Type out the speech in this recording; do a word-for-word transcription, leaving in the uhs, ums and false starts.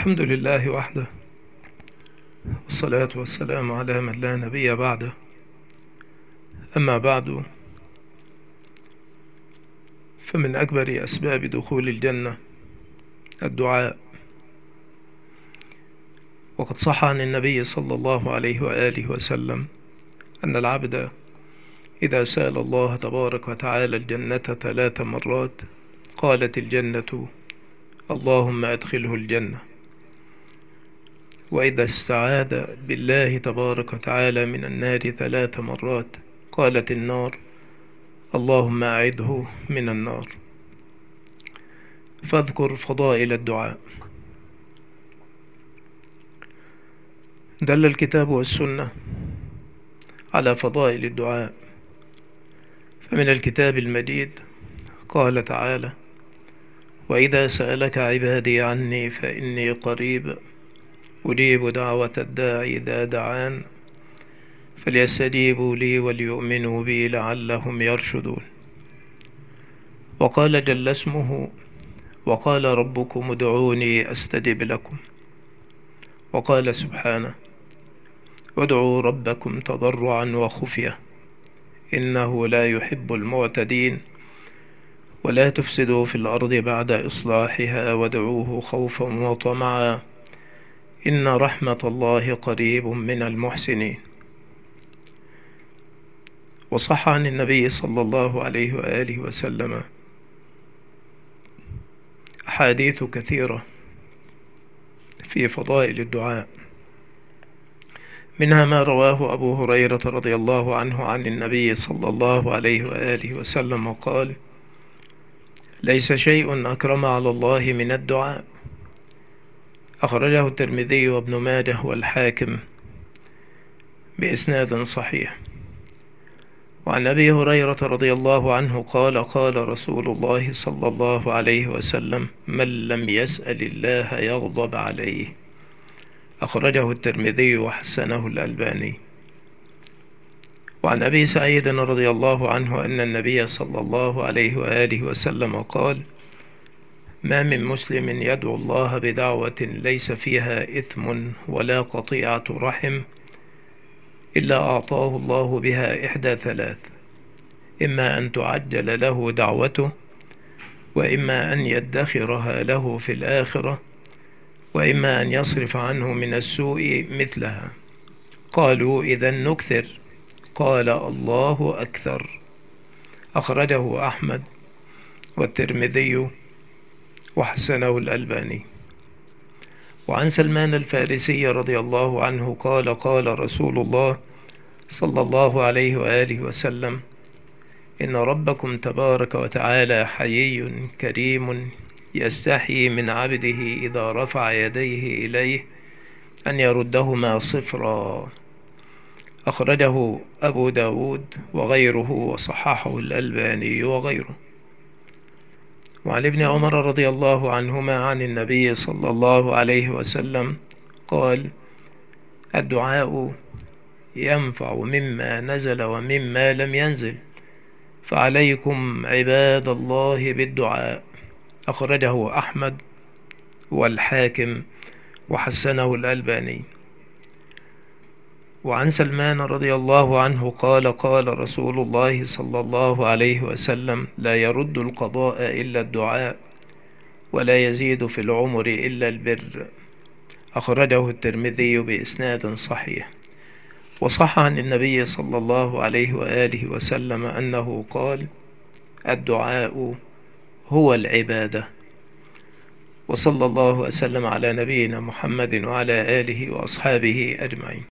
الحمد لله وحده، والصلاة والسلام على من لا نبي بعده. أما بعد، فمن أكبر أسباب دخول الجنة الدعاء. وقد صح عن النبي صلى الله عليه وآله وسلم أن العبد إذا سأل الله تبارك وتعالى الجنة ثلاث مرات قالت الجنة: اللهم أدخله الجنة. وإذا استعاذ بالله تبارك وتعالى من النار ثلاث مرات قالت النار: اللهم أعده من النار. فاذكر فضائل الدعاء. دل الكتاب والسنة على فضائل الدعاء، فمن الكتاب المجيد قال تعالى: وإذا سألك عبادي عني فإني قريب أجيب دعوة الداعي إذا دعان فليستجيبوا لي وليؤمنوا بي لعلهم يرشدون. وقال جل اسمه: وقال ربكم ادعوني أستجب لكم. وقال سبحانه: ادعوا ربكم تضرعا وخفية إنه لا يحب المعتدين ولا تفسدوا في الأرض بعد إصلاحها وادعوه خوفا وطمعا إن رحمة الله قريب من المحسنين. وصح عن النبي صلى الله عليه وآله وسلم أحاديث كثيرة في فضائل الدعاء، منها ما رواه أبو هريرة رضي الله عنه عن النبي صلى الله عليه وآله وسلم قال: ليس شيء أكرم على الله من الدعاء. أخرجه الترمذي وابن ماجه والحاكم بإسناد صحيح. وعن أبي هريرة رضي الله عنه قال: قال رسول الله صلى الله عليه وسلم: من لم يسأل الله يغضب عليه. أخرجه الترمذي وحسنه الألباني. وعن أبي سعيد رضي الله عنه أن النبي صلى الله عليه وآله وسلم قال: ما من مسلم يدعو الله بدعوة ليس فيها إثم ولا قطيعة رحم إلا أعطاه الله بها إحدى ثلاث: إما أن تعجل له دعوته، وإما أن يدخرها له في الآخرة، وإما أن يصرف عنه من السوء مثلها. قالوا: إذن نكثر؟ قال: الله أكثر. أخرجه أحمد والترمذي وحسنه الألباني. وعن سلمان الفارسي رضي الله عنه قال: قال رسول الله صلى الله عليه وآله وسلم: إن ربكم تبارك وتعالى حيي كريم يستحيي من عبده إذا رفع يديه إليه أن يردهما صفرا. أخرجه أبو داود وغيره وصححه الألباني وغيره. وعن ابن عمر رضي الله عنهما عن النبي صلى الله عليه وسلم قال: الدعاء ينفع مما نزل ومما لم ينزل، فعليكم عباد الله بالدعاء. أخرجه أحمد والحاكم وحسنه الألباني. وعن سلمان رضي الله عنه قال: قال رسول الله صلى الله عليه وسلم: لا يرد القضاء إلا الدعاء، ولا يزيد في العمر إلا البر. أخرجه الترمذي بإسناد صحيح. وصح عن النبي صلى الله عليه وآله وسلم أنه قال: الدعاء هو العبادة. وصلى الله وسلم على نبينا محمد وعلى آله وأصحابه أجمعين.